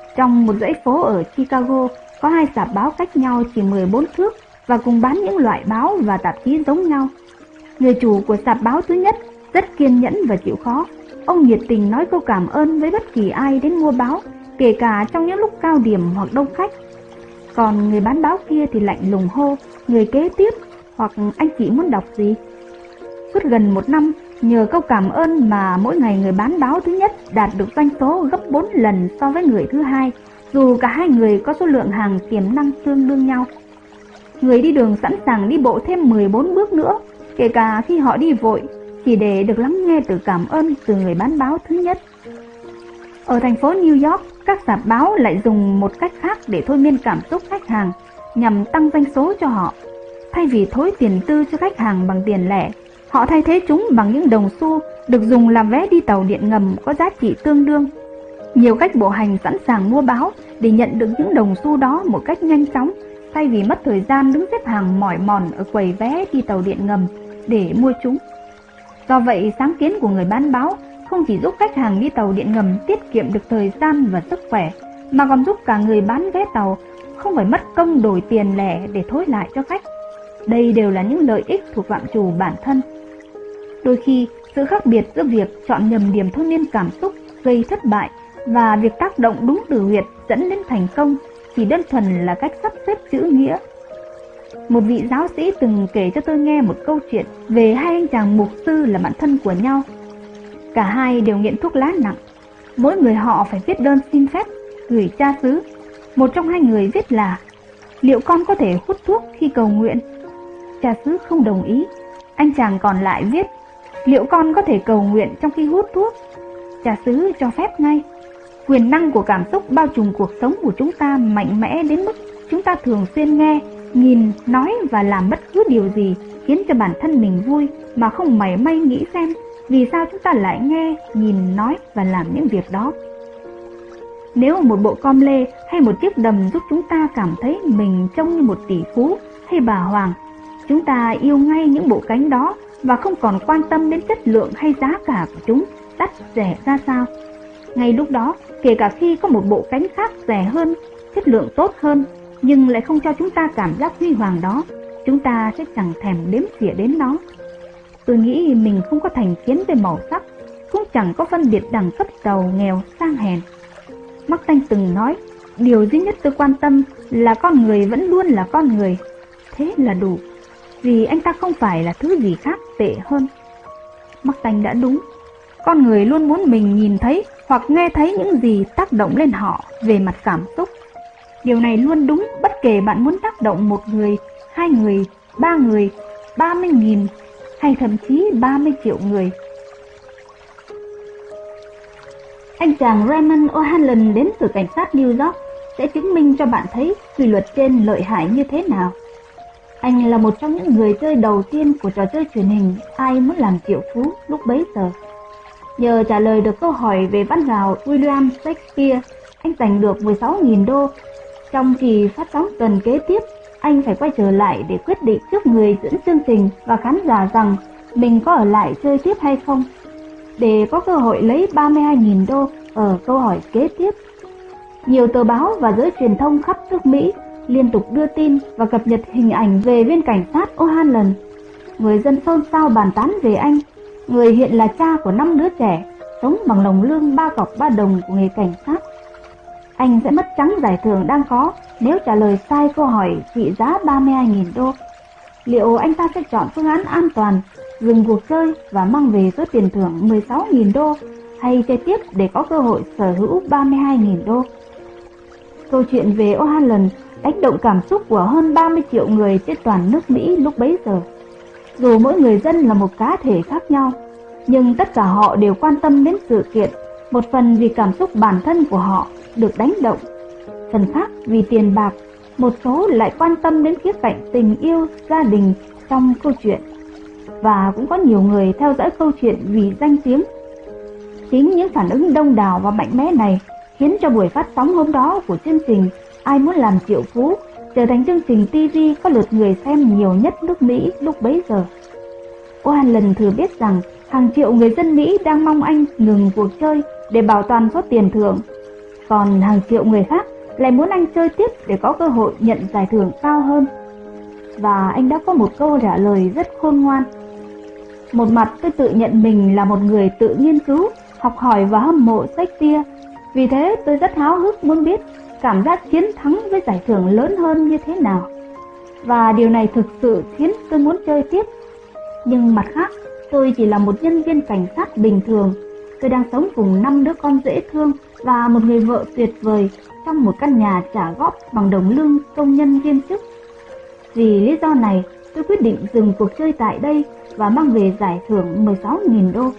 Trong một dãy phố ở Chicago, có hai rạp báo cách nhau chỉ 14 thước và cùng bán những loại báo và tạp chí giống nhau. Người chủ của rạp báo thứ nhất rất kiên nhẫn và chịu khó. Ông nhiệt tình nói câu cảm ơn với bất kỳ ai đến mua báo, kể cả trong những lúc cao điểm hoặc đông khách. Còn người bán báo kia thì lạnh lùng hô, người kế tiếp, hoặc anh chị muốn đọc gì. Suốt gần một năm, nhờ câu cảm ơn mà mỗi ngày người bán báo thứ nhất đạt được doanh số gấp 4 lần so với người thứ hai, dù cả hai người có số lượng hàng tiềm năng tương đương nhau. Người đi đường sẵn sàng đi bộ thêm 14 bước nữa, kể cả khi họ đi vội, chỉ để được lắng nghe từ cảm ơn từ người bán báo thứ nhất. Ở thành phố New York, các rạp báo lại dùng một cách khác để thôi miên cảm xúc khách hàng, nhằm tăng doanh số cho họ. Thay vì thối tiền tư cho khách hàng bằng tiền lẻ, họ thay thế chúng bằng những đồng xu được dùng làm vé đi tàu điện ngầm có giá trị tương đương. Nhiều khách bộ hành sẵn sàng mua báo để nhận được những đồng xu đó một cách nhanh chóng, thay vì mất thời gian đứng xếp hàng mỏi mòn ở quầy vé đi tàu điện ngầm để mua chúng. Do vậy, sáng kiến của người bán báo không chỉ giúp khách hàng đi tàu điện ngầm tiết kiệm được thời gian và sức khỏe, mà còn giúp cả người bán vé tàu không phải mất công đổi tiền lẻ để thối lại cho khách. Đây đều là những lợi ích thuộc phạm trù bản thân. Đôi khi, sự khác biệt giữa việc chọn nhầm điểm thôi miên cảm xúc gây thất bại và việc tác động đúng từ huyệt dẫn đến thành công chỉ đơn thuần là cách sắp xếp chữ nghĩa. Một vị giáo sĩ từng kể cho tôi nghe một câu chuyện về hai anh chàng mục sư là bạn thân của nhau. Cả hai đều nghiện thuốc lá nặng. Mỗi người họ phải viết đơn xin phép gửi cha xứ. Một trong hai người viết là: liệu con có thể hút thuốc khi cầu nguyện? Cha xứ không đồng ý. Anh chàng còn lại viết: liệu con có thể cầu nguyện trong khi hút thuốc? Cha xứ cho phép ngay. Quyền năng của cảm xúc bao trùm cuộc sống của chúng ta mạnh mẽ đến mức chúng ta thường xuyên nghe, nhìn, nói và làm bất cứ điều gì khiến cho bản thân mình vui mà không mảy may nghĩ xem vì sao chúng ta lại nghe, nhìn, nói và làm những việc đó. Nếu một bộ com lê hay một chiếc đầm giúp chúng ta cảm thấy mình trông như một tỷ phú hay bà hoàng, chúng ta yêu ngay những bộ cánh đó và không còn quan tâm đến chất lượng hay giá cả của chúng đắt rẻ ra sao. Ngay lúc đó, kể cả khi có một bộ cánh khác rẻ hơn, chất lượng tốt hơn, nhưng lại không cho chúng ta cảm giác huy hoàng đó, chúng ta sẽ chẳng thèm đếm xỉa đến nó. Tôi nghĩ mình không có thành kiến về màu sắc, cũng chẳng có phân biệt đẳng cấp giàu, nghèo, sang hèn. Mark Twain từng nói, điều duy nhất tôi quan tâm là con người vẫn luôn là con người. Thế là đủ, vì anh ta không phải là thứ gì khác tệ hơn. Mark Twain đã đúng. Con người luôn muốn mình nhìn thấy hoặc nghe thấy những gì tác động lên họ về mặt cảm xúc. Điều này luôn đúng bất kể bạn muốn tác động một người, hai người, ba người, 30.000 hay thậm chí 30 triệu người. Anh chàng Raymond O'Hanlon đến từ cảnh sát New York sẽ chứng minh cho bạn thấy quy luật trên lợi hại như thế nào. Anh là một trong những người chơi đầu tiên của trò chơi truyền hình Ai Muốn Làm Triệu Phú lúc bấy giờ. Nhờ trả lời được câu hỏi về văn hào William Shakespeare, anh giành được 16.000 đô. Trong kỳ phát sóng tuần kế tiếp, anh phải quay trở lại để quyết định trước người dẫn chương trình và khán giả rằng mình có ở lại chơi tiếp hay không, để có cơ hội lấy 32.000 đô ở câu hỏi kế tiếp. Nhiều tờ báo và giới truyền thông khắp nước Mỹ liên tục đưa tin và cập nhật hình ảnh về viên cảnh sát O'Hanlon. Người dân xôn xao bàn tán về anh, người hiện là cha của 5 đứa trẻ, sống bằng đồng lương 3 cọc 3 đồng của nghề cảnh sát. Anh sẽ mất trắng giải thưởng đang có nếu trả lời sai câu hỏi trị giá 32.000 đô. Liệu anh ta sẽ chọn phương án an toàn, dừng cuộc chơi và mang về số tiền thưởng 16.000 đô, hay chơi tiếp để có cơ hội sở hữu 32.000 đô? Câu chuyện về O'Hanlon đánh động cảm xúc của hơn 30 triệu người trên toàn nước Mỹ lúc bấy giờ. Dù mỗi người dân là một cá thể khác nhau, nhưng tất cả họ đều quan tâm đến sự kiện, một phần vì cảm xúc bản thân của họ được đánh động, phần khác vì tiền bạc, một số lại quan tâm đến khía cạnh tình yêu, gia đình trong câu chuyện. Và cũng có nhiều người theo dõi câu chuyện vì danh tiếng. Chính những phản ứng đông đảo và mạnh mẽ này khiến cho buổi phát sóng hôm đó của chương trình Ai Muốn Làm Triệu Phú trở thành chương trình TV có lượt người xem nhiều nhất nước Mỹ lúc bấy giờ. O'Hanlon thừa biết rằng hàng triệu người dân Mỹ đang mong anh ngừng cuộc chơi để bảo toàn số tiền thưởng. Còn hàng triệu người khác lại muốn anh chơi tiếp để có cơ hội nhận giải thưởng cao hơn. Và anh đã có một câu trả lời rất khôn ngoan. Một mặt tôi tự nhận mình là một người tự nghiên cứu, học hỏi và hâm mộ Shakespeare. Vì thế tôi rất háo hức muốn biết cảm giác chiến thắng với giải thưởng lớn hơn như thế nào. Và điều này thực sự khiến tôi muốn chơi tiếp. Nhưng mặt khác, tôi chỉ là một nhân viên cảnh sát bình thường. Tôi đang sống cùng 5 đứa con dễ thương và một người vợ tuyệt vời trong một căn nhà trả góp bằng đồng lương công nhân viên chức. Vì lý do này, tôi quyết định dừng cuộc chơi tại đây và mang về giải thưởng 16.000 đô.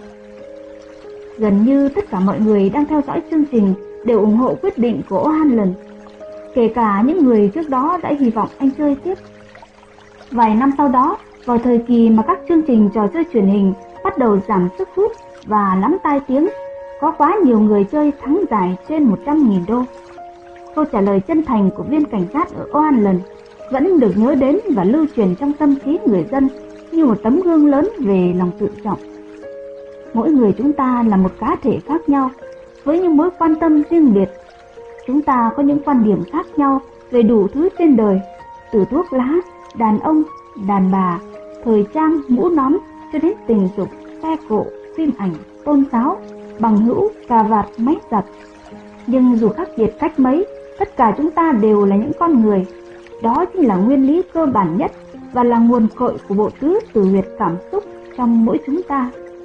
Gần như tất cả mọi người đang theo dõi chương trình đều ủng hộ quyết định của O'Hanlon, kể cả những người trước đó đã hy vọng anh chơi tiếp. Vài năm sau đó, vào thời kỳ mà các chương trình trò chơi truyền hình bắt đầu giảm sức hút và lắm tai tiếng, có quá nhiều người chơi thắng giải trên 100.000 đô. Câu trả lời chân thành của viên cảnh sát ở O'Hanlon vẫn được nhớ đến và lưu truyền trong tâm trí người dân như một tấm gương lớn về lòng tự trọng. Mỗi người chúng ta là một cá thể khác nhau, với những mối quan tâm riêng biệt. Chúng ta có những quan điểm khác nhau về đủ thứ trên đời, từ thuốc lá, đàn ông, đàn bà, thời trang, mũ nón cho đến tình dục, xe cộ, phim ảnh, tôn giáo, bằng hữu, cà vạt, máy giặt. Nhưng dù khác biệt cách mấy, tất cả chúng ta đều là những con người. Đó chính là nguyên lý cơ bản nhất và là nguồn cội của bộ tứ tử huyệt cảm xúc trong mỗi chúng ta.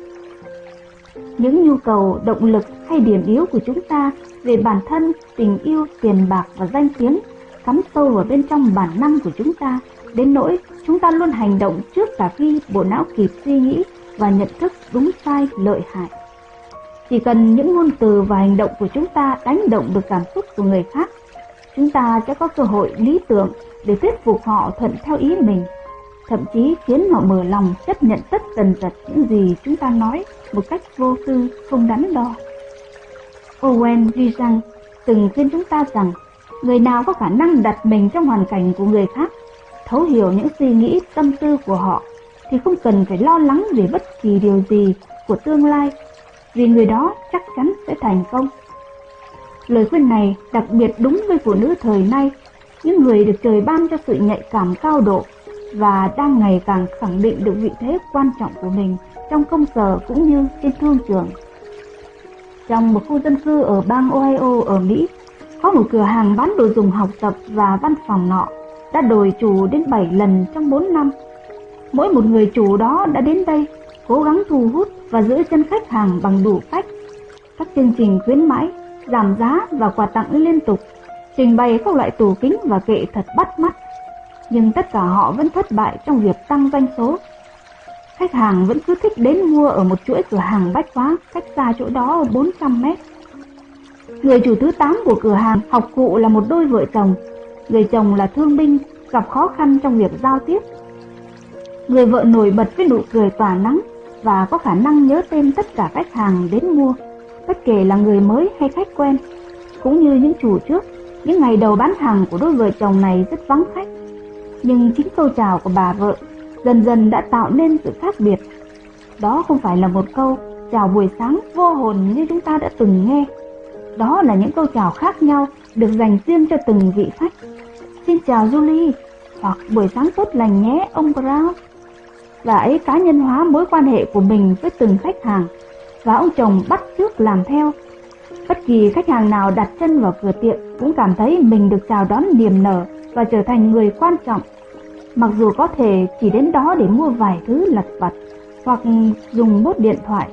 Những nhu cầu, động lực hay điểm yếu của chúng ta về bản thân, tình yêu, tiền bạc và danh tiếng cắm sâu vào bên trong bản năng của chúng ta, đến nỗi chúng ta luôn hành động trước cả khi bộ não kịp suy nghĩ và nhận thức đúng sai lợi hại. Chỉ cần những ngôn từ và hành động của chúng ta đánh động được cảm xúc của người khác, chúng ta sẽ có cơ hội lý tưởng để thuyết phục họ thuận theo ý mình, thậm chí khiến họ mở lòng chấp nhận tất tần tật những gì chúng ta nói một cách vô tư, không đắn đo. Owen Wiesang từng khuyên chúng ta rằng người nào có khả năng đặt mình trong hoàn cảnh của người khác, thấu hiểu những suy nghĩ tâm tư của họ, thì không cần phải lo lắng về bất kỳ điều gì của tương lai, vì người đó chắc chắn sẽ thành công. Lời khuyên này đặc biệt đúng với phụ nữ thời nay, những người được trời ban cho sự nhạy cảm cao độ và đang ngày càng khẳng định được vị thế quan trọng của mình trong công sở cũng như trên thương trường. Trong một khu dân cư ở bang Ohio ở Mỹ, có một cửa hàng bán đồ dùng học tập và văn phòng nọ đã đổi chủ đến 7 lần trong 4 năm. Mỗi một người chủ đó đã đến đây, cố gắng thu hút và giữ chân khách hàng bằng đủ cách. Các chương trình khuyến mãi, giảm giá và quà tặng liên tục, trình bày các loại tủ kính và kệ thật bắt mắt. Nhưng tất cả họ vẫn thất bại trong việc tăng doanh số. Khách hàng vẫn cứ thích đến mua ở một chuỗi cửa hàng bách hóa cách xa chỗ đó 400 mét. Người chủ thứ 8 của cửa hàng học cụ là một đôi vợ chồng. Người chồng là thương binh, gặp khó khăn trong việc giao tiếp. Người vợ nổi bật với nụ cười tỏa nắng và có khả năng nhớ tên tất cả khách hàng đến mua, bất kể là người mới hay khách quen. Cũng như những chủ trước, những ngày đầu bán hàng của đôi vợ chồng này rất vắng khách. Nhưng chính câu chào của bà vợ dần dần đã tạo nên sự khác biệt. Đó không phải là một câu chào buổi sáng vô hồn như chúng ta đã từng nghe. Đó là những câu chào khác nhau được dành riêng cho từng vị khách. Xin chào Julie, hoặc buổi sáng tốt lành nhé ông Brown. Và ấy cá nhân hóa mối quan hệ của mình với từng khách hàng, và ông chồng bắt chước làm theo. Bất kỳ khách hàng nào đặt chân vào cửa tiệm cũng cảm thấy mình được chào đón niềm nở và trở thành người quan trọng, mặc dù có thể chỉ đến đó để mua vài thứ lặt vặt hoặc dùng bốt điện thoại.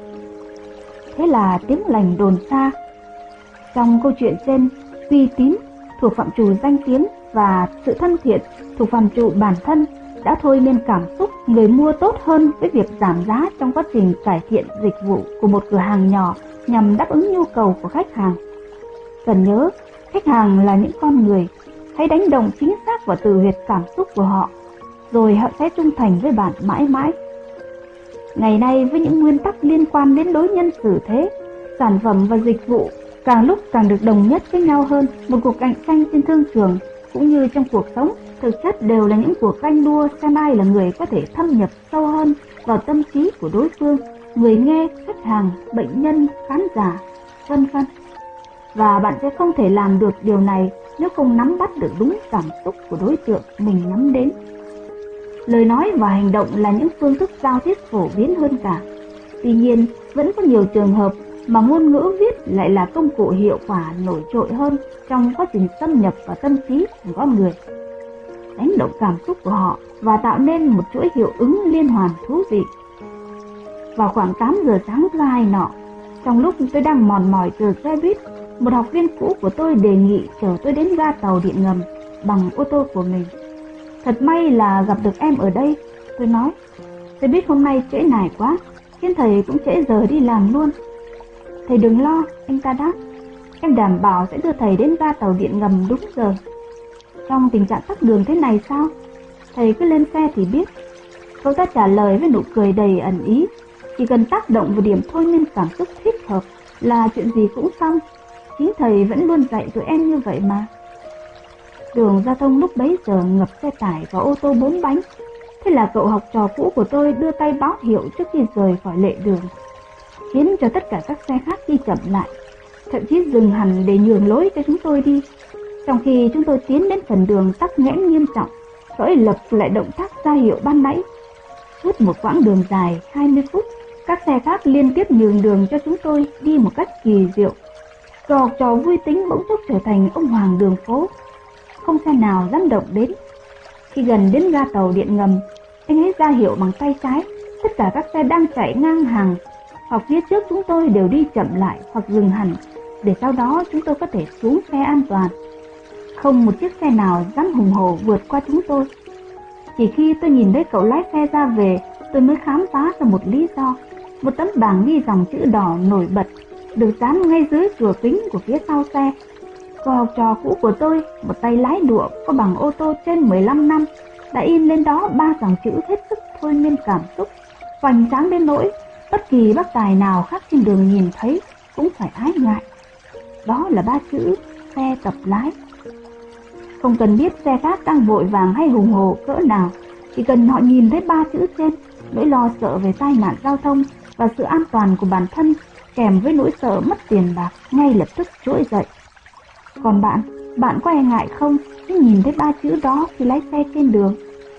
Thế là tiếng lành đồn xa. Trong câu chuyện trên, uy tín thuộc phạm trù danh tiếng và sự thân thiện thuộc phạm trù bản thân đã thôi miên cảm xúc người mua tốt hơn với việc giảm giá trong quá trình cải thiện dịch vụ của một cửa hàng nhỏ nhằm đáp ứng nhu cầu của khách hàng. Cần nhớ, khách hàng là những con người, hãy đánh đồng chính xác vào từ huyệt cảm xúc của họ, rồi họ sẽ trung thành với bạn mãi mãi. Ngày nay với những nguyên tắc liên quan đến đối nhân xử thế, sản phẩm và dịch vụ càng lúc càng được đồng nhất với nhau hơn, một cuộc cạnh tranh trên thương trường cũng như trong cuộc sống thực chất đều là những cuộc ganh đua xem ai là người có thể thâm nhập sâu hơn vào tâm trí của đối phương, người nghe, khách hàng, bệnh nhân, khán giả, vân vân. và bạn sẽ không thể làm được điều này nếu không nắm bắt được đúng cảm xúc của đối tượng mình nhắm đến. Lời nói và hành động là những phương thức giao tiếp phổ biến hơn cả. Tuy nhiên, vẫn có nhiều trường hợp mà ngôn ngữ viết lại là công cụ hiệu quả nổi trội hơn trong quá trình xâm nhập vào tâm trí của con người, đánh động cảm xúc của họ và tạo nên một chuỗi hiệu ứng liên hoàn thú vị. Vào khoảng 8 giờ sáng thứ Hai nọ, trong lúc tôi đang mòn mỏi chờ xe buýt, một học viên cũ của tôi đề nghị chở tôi đến ga tàu điện ngầm bằng ô tô của mình. Thật may là gặp được em ở đây, tôi nói. Xe buýt hôm nay trễ nải quá, khiến thầy cũng trễ giờ đi làm luôn. Thầy đừng lo, anh ta đáp. Em đảm bảo sẽ đưa thầy đến ga tàu điện ngầm đúng giờ. Trong tình trạng tắc đường thế này sao? Thầy cứ lên xe thì biết. Cậu ta trả lời với nụ cười đầy ẩn ý. Chỉ cần tác động vào điểm thôi miên cảm xúc thích hợp là chuyện gì cũng xong. Chính thầy vẫn luôn dạy tụi em như vậy mà. Đường giao thông lúc bấy giờ ngập xe tải và ô tô 4 bánh. Thế là cậu học trò cũ của tôi đưa tay báo hiệu trước khi rời khỏi lề đường, khiến cho tất cả các xe khác đi chậm lại, thậm chí dừng hẳn để nhường lối cho chúng tôi đi. Trong khi chúng tôi tiến đến phần đường tắc nghẽn nghiêm trọng, cậu ấy lập lại động tác ra hiệu ban nãy. Suốt một quãng đường dài 20 phút, các xe khác liên tiếp nhường đường cho chúng tôi đi một cách kỳ diệu. Cậu học trò vui tính bỗng chốc trở thành ông hoàng đường phố, không xe nào dám động đến. Khi gần đến ga tàu điện ngầm, anh ấy ra hiệu bằng tay trái. Tất cả các xe đang chạy ngang hàng hoặc phía trước chúng tôi đều đi chậm lại hoặc dừng hẳn, để sau đó chúng tôi có thể xuống xe an toàn. Không một chiếc xe nào dám hùng hổ vượt qua chúng tôi. Chỉ khi tôi nhìn thấy cậu lái xe ra về, tôi mới khám phá ra một lý do. Một tấm bảng ghi dòng chữ đỏ nổi bật được dán ngay dưới cửa kính của phía sau xe. Cậu học trò cũ của tôi, một tay lái đụa có bằng ô tô trên 15 năm, đã in lên đó 3 dòng chữ hết sức thôi miên cảm xúc, hoành tráng đến nỗi bất kỳ bác tài nào khác trên đường nhìn thấy cũng phải ái ngại. Đó là 3 chữ xe tập lái. Không cần biết xe khác đang vội vàng hay hùng hồ cỡ nào, chỉ cần họ nhìn thấy 3 chữ trên, nỗi lo sợ về tai nạn giao thông và sự an toàn của bản thân kèm với nỗi sợ mất tiền bạc ngay lập tức trỗi dậy. Còn bạn có e ngại không khi nhìn thấy 3 chữ đó khi lái xe trên đường?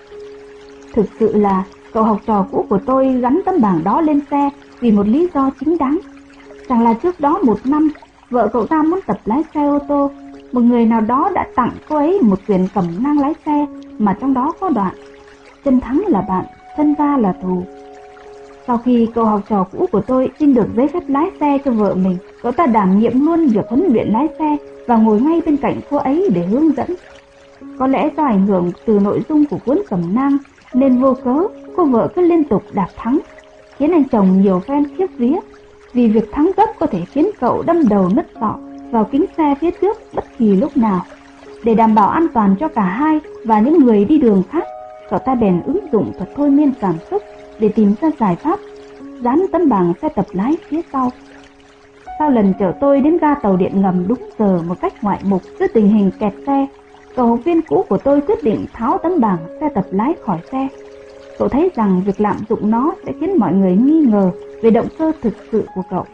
Thực sự là cậu học trò cũ của tôi gắn tấm bảng đó lên xe vì một lý do chính đáng. Rằng là trước đó 1 năm, vợ cậu ta muốn tập lái xe ô tô. Một người nào đó đã tặng cô ấy một quyển cẩm nang lái xe mà trong đó có đoạn: chân thắng là bạn, thân va là thù. Sau khi cậu học trò cũ của tôi xin được giấy phép lái xe cho vợ mình, cậu ta đảm nhiệm luôn việc huấn luyện lái xe và ngồi ngay bên cạnh cô ấy để hướng dẫn. Có lẽ do ảnh hưởng từ nội dung của cuốn cẩm nang nên vô cớ cô vợ cứ liên tục đạp thắng, khiến anh chồng nhiều phen khiếp vía, vì việc thắng gấp có thể khiến cậu đâm đầu nứt sọ vào kính xe phía trước bất kỳ lúc nào. Để đảm bảo an toàn cho cả hai và những người đi đường khác, cậu ta bèn ứng dụng thuật thôi miên cảm xúc để tìm ra giải pháp, dán tấm bảng xe tập lái phía sau. Sau lần chở tôi đến ga tàu điện ngầm đúng giờ một cách ngoại mục giữa tình hình kẹt xe, cậu học viên cũ của tôi quyết định tháo tấm bảng xe tập lái khỏi xe. Cậu thấy rằng việc lạm dụng nó sẽ khiến mọi người nghi ngờ về động cơ thực sự của cậu.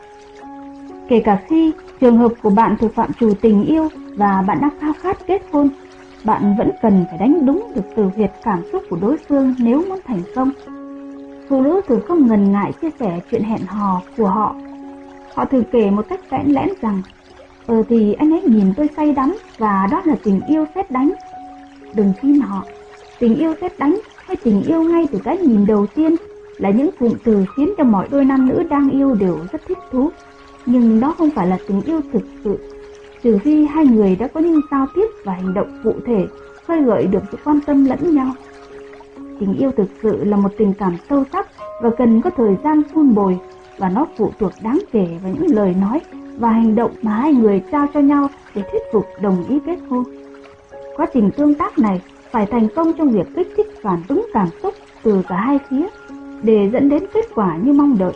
Kể cả khi trường hợp của bạn thuộc phạm trù tình yêu và bạn đang khao khát kết hôn, bạn vẫn cần phải đánh đúng được từ huyệt cảm xúc của đối phương nếu muốn thành công. Phụ nữ thường không ngần ngại chia sẻ chuyện hẹn hò của họ. Họ thường kể một cách bẽn lẽn rằng: thì anh ấy nhìn tôi say đắm và đó là tình yêu sét đánh. Đừng tin họ. Tình yêu sét đánh hay tình yêu ngay từ cái nhìn đầu tiên là những cụm từ khiến cho mọi đôi nam nữ đang yêu đều rất thích thú. Nhưng đó không phải là tình yêu thực sự, trừ khi hai người đã có những giao tiếp và hành động cụ thể khơi gợi được sự quan tâm lẫn nhau. Tình yêu thực sự là một tình cảm sâu sắc và cần có thời gian vun bồi, và nó phụ thuộc đáng kể vào những lời nói và hành động mà hai người trao cho nhau để thuyết phục đồng ý kết hôn. Quá trình tương tác này phải thành công trong việc kích thích phản ứng cảm xúc từ cả hai phía để dẫn đến kết quả như mong đợi.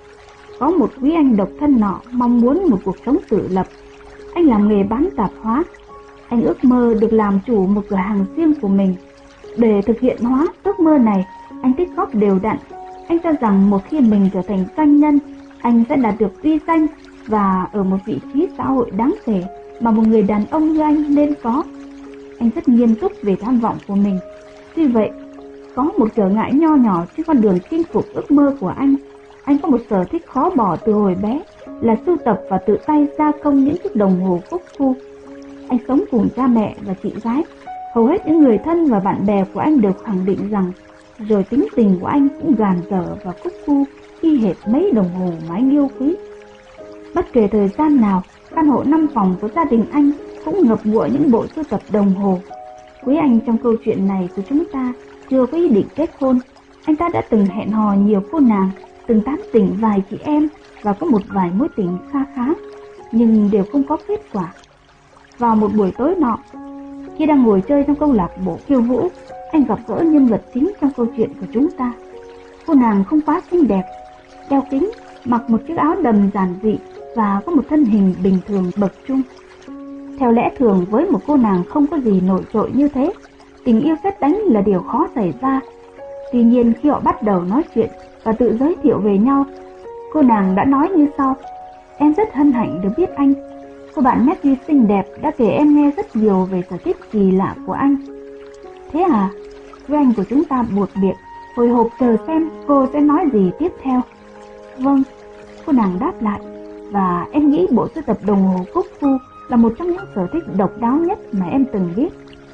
Có một quý anh độc thân nọ mong muốn một cuộc sống tự lập. Anh làm nghề bán tạp hóa. Anh ước mơ được làm chủ một cửa hàng riêng của mình. Để thực hiện hóa ước mơ này, anh tích góp đều đặn. Anh cho rằng một khi mình trở thành doanh nhân, anh sẽ đạt được uy danh và ở một vị trí xã hội đáng kể mà một người đàn ông như anh nên có. Anh rất nghiêm túc về tham vọng của mình. Tuy vậy, có một trở ngại nho nhỏ trên con đường chinh phục ước mơ của anh. Anh có một sở thích khó bỏ từ hồi bé là sưu tập và tự tay gia công những chiếc đồng hồ Cúc Phu. Anh sống cùng cha mẹ và chị gái. Hầu hết những người thân và bạn bè của anh đều khẳng định rằng rồi tính tình của anh cũng gàn dở và Cúc Phu y hệt mấy đồng hồ mà anh yêu quý. Bất kể thời gian nào, căn hộ 5 phòng của gia đình anh cũng ngập ngụa những bộ sưu tập đồng hồ. Quý anh trong câu chuyện này của chúng ta chưa có ý định kết hôn. Anh ta đã từng hẹn hò nhiều cô nàng, từng tán tỉnh vài chị em và có một vài mối tình kha khá, nhưng đều không có kết quả. Vào một buổi tối nọ, khi đang ngồi chơi trong câu lạc bộ khiêu vũ, anh gặp gỡ nhân vật chính trong câu chuyện của chúng ta. Cô nàng không quá xinh đẹp, đeo kính, mặc một chiếc áo đầm giản dị và có một thân hình bình thường bậc trung. Theo lẽ thường với một cô nàng không có gì nổi trội như thế, tình yêu sét đánh là điều khó xảy ra. Tuy nhiên khi họ bắt đầu nói chuyện và tự giới thiệu về nhau, cô nàng đã nói như sau: "Em rất hân hạnh được biết anh. Cô bạn Matthew xinh đẹp đã kể em nghe rất nhiều về sở thích kỳ lạ của anh." "Thế à?" Với anh của chúng ta buột miệng, hồi hộp chờ xem cô sẽ nói gì tiếp theo. "Vâng," cô nàng đáp lại, "và em nghĩ bộ sưu tập đồng hồ Cúc Phu là một trong những sở thích độc đáo nhất mà em từng biết."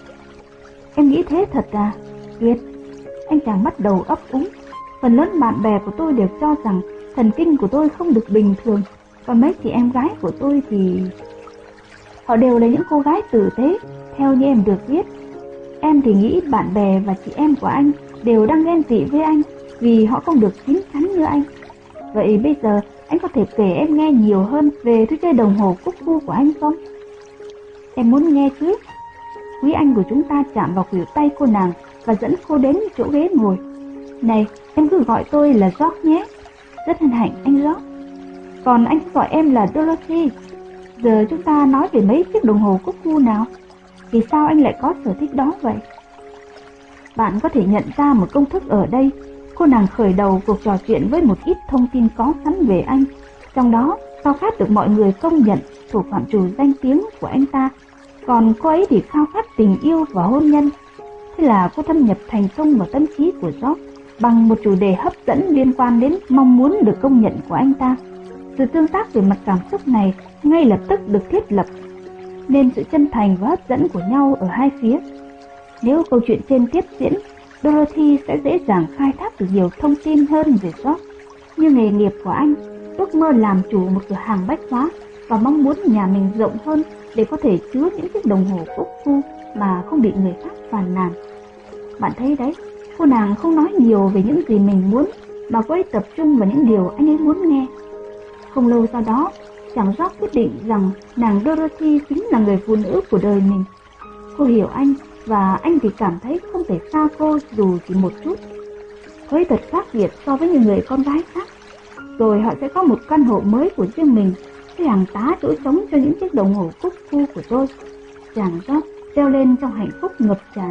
"Em nghĩ thế thật à? Tuyệt." Anh chàng bắt đầu ấp úng. "Phần lớn bạn bè của tôi đều cho rằng thần kinh của tôi không được bình thường, còn mấy chị em gái của tôi thì họ đều là những cô gái tử tế, theo như em được biết. Em thì nghĩ bạn bè và chị em của anh đều đang ghen tị với anh vì họ không được chín chắn như anh. Vậy bây giờ anh có thể kể em nghe nhiều hơn về thú chơi đồng hồ Cúc Phu của anh không?" "Em muốn nghe chứ." Quý anh của chúng ta chạm vào khuỷu tay cô nàng và dẫn cô đến chỗ ghế ngồi. "Này, em cứ gọi tôi là George nhé." "Rất hân hạnh anh George." "Còn anh cứ gọi em là Dorothy. Giờ chúng ta nói về mấy chiếc đồng hồ Cúc Phu nào. Vì sao anh lại có sở thích đó vậy?" Bạn có thể nhận ra một công thức ở đây. Cô nàng khởi đầu cuộc trò chuyện với một ít thông tin có sẵn về anh, trong đó khao khát được mọi người công nhận thuộc phạm trù danh tiếng của anh ta. Còn cô ấy thì khao khát tình yêu và hôn nhân. Thế là cô thâm nhập thành công vào tâm trí của George bằng một chủ đề hấp dẫn liên quan đến mong muốn được công nhận của anh ta. Sự tương tác về mặt cảm xúc này ngay lập tức được thiết lập, nên sự chân thành và hấp dẫn của nhau ở hai phía. Nếu câu chuyện trên tiếp diễn, Dorothy sẽ dễ dàng khai thác được nhiều thông tin hơn về George, như nghề nghiệp của anh, ước mơ làm chủ một cửa hàng bách hóa và mong muốn nhà mình rộng hơn để có thể chứa những chiếc đồng hồ Cúc Phu mà không bị người khác phàn nàn. Bạn thấy đấy, cô nàng không nói nhiều về những gì mình muốn, mà cô ấy tập trung vào những điều anh ấy muốn nghe. Không lâu sau đó, chàng George quyết định rằng nàng Dorothy chính là người phụ nữ của đời mình. Cô hiểu anh, và anh thì cảm thấy không thể xa cô dù chỉ một chút. Cô ấy thật khác biệt so với những người con gái khác. Rồi họ sẽ có một căn hộ mới của riêng mình, với hàng tá chỗ trống cho những chiếc đồng hồ Cúc Phu của tôi. Chàng George reo lên trong hạnh phúc ngập tràn.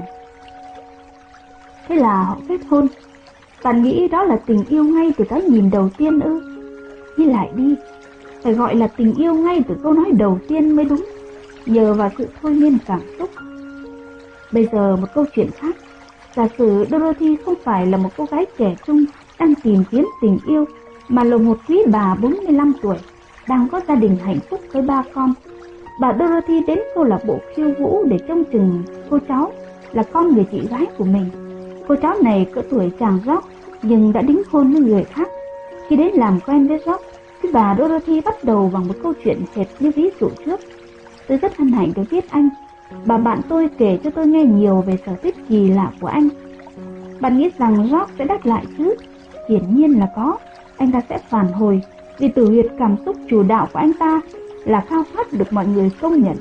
Thế là họ kết hôn. Bạn nghĩ đó là tình yêu ngay từ cái nhìn đầu tiên ư? Nghĩ lại đi, phải gọi là tình yêu ngay từ câu nói đầu tiên mới đúng, nhờ vào sự thôi miên cảm xúc. Bây giờ một câu chuyện khác. Giả sử Dorothy không phải là một cô gái trẻ trung đang tìm kiếm tình yêu, mà là một quý bà 45 tuổi, đang có gia đình hạnh phúc với 3 con. Bà Dorothy đến câu lạc bộ khiêu vũ để trông chừng cô cháu là con người chị gái của mình. Cô cháu này cỡ tuổi chàng George nhưng đã đính hôn với người khác. Khi đến làm quen với George, thì bà Dorothy bắt đầu bằng một câu chuyện hệt như ví dụ trước. "Tôi rất hân hạnh được biết anh. Bà bạn tôi kể cho tôi nghe nhiều về sở thích kỳ lạ của anh." Bạn nghĩ rằng George sẽ đáp lại chứ? Hiển nhiên là có. Anh ta sẽ phản hồi, vì tử huyệt cảm xúc chủ đạo của anh ta là khao khát được mọi người công nhận.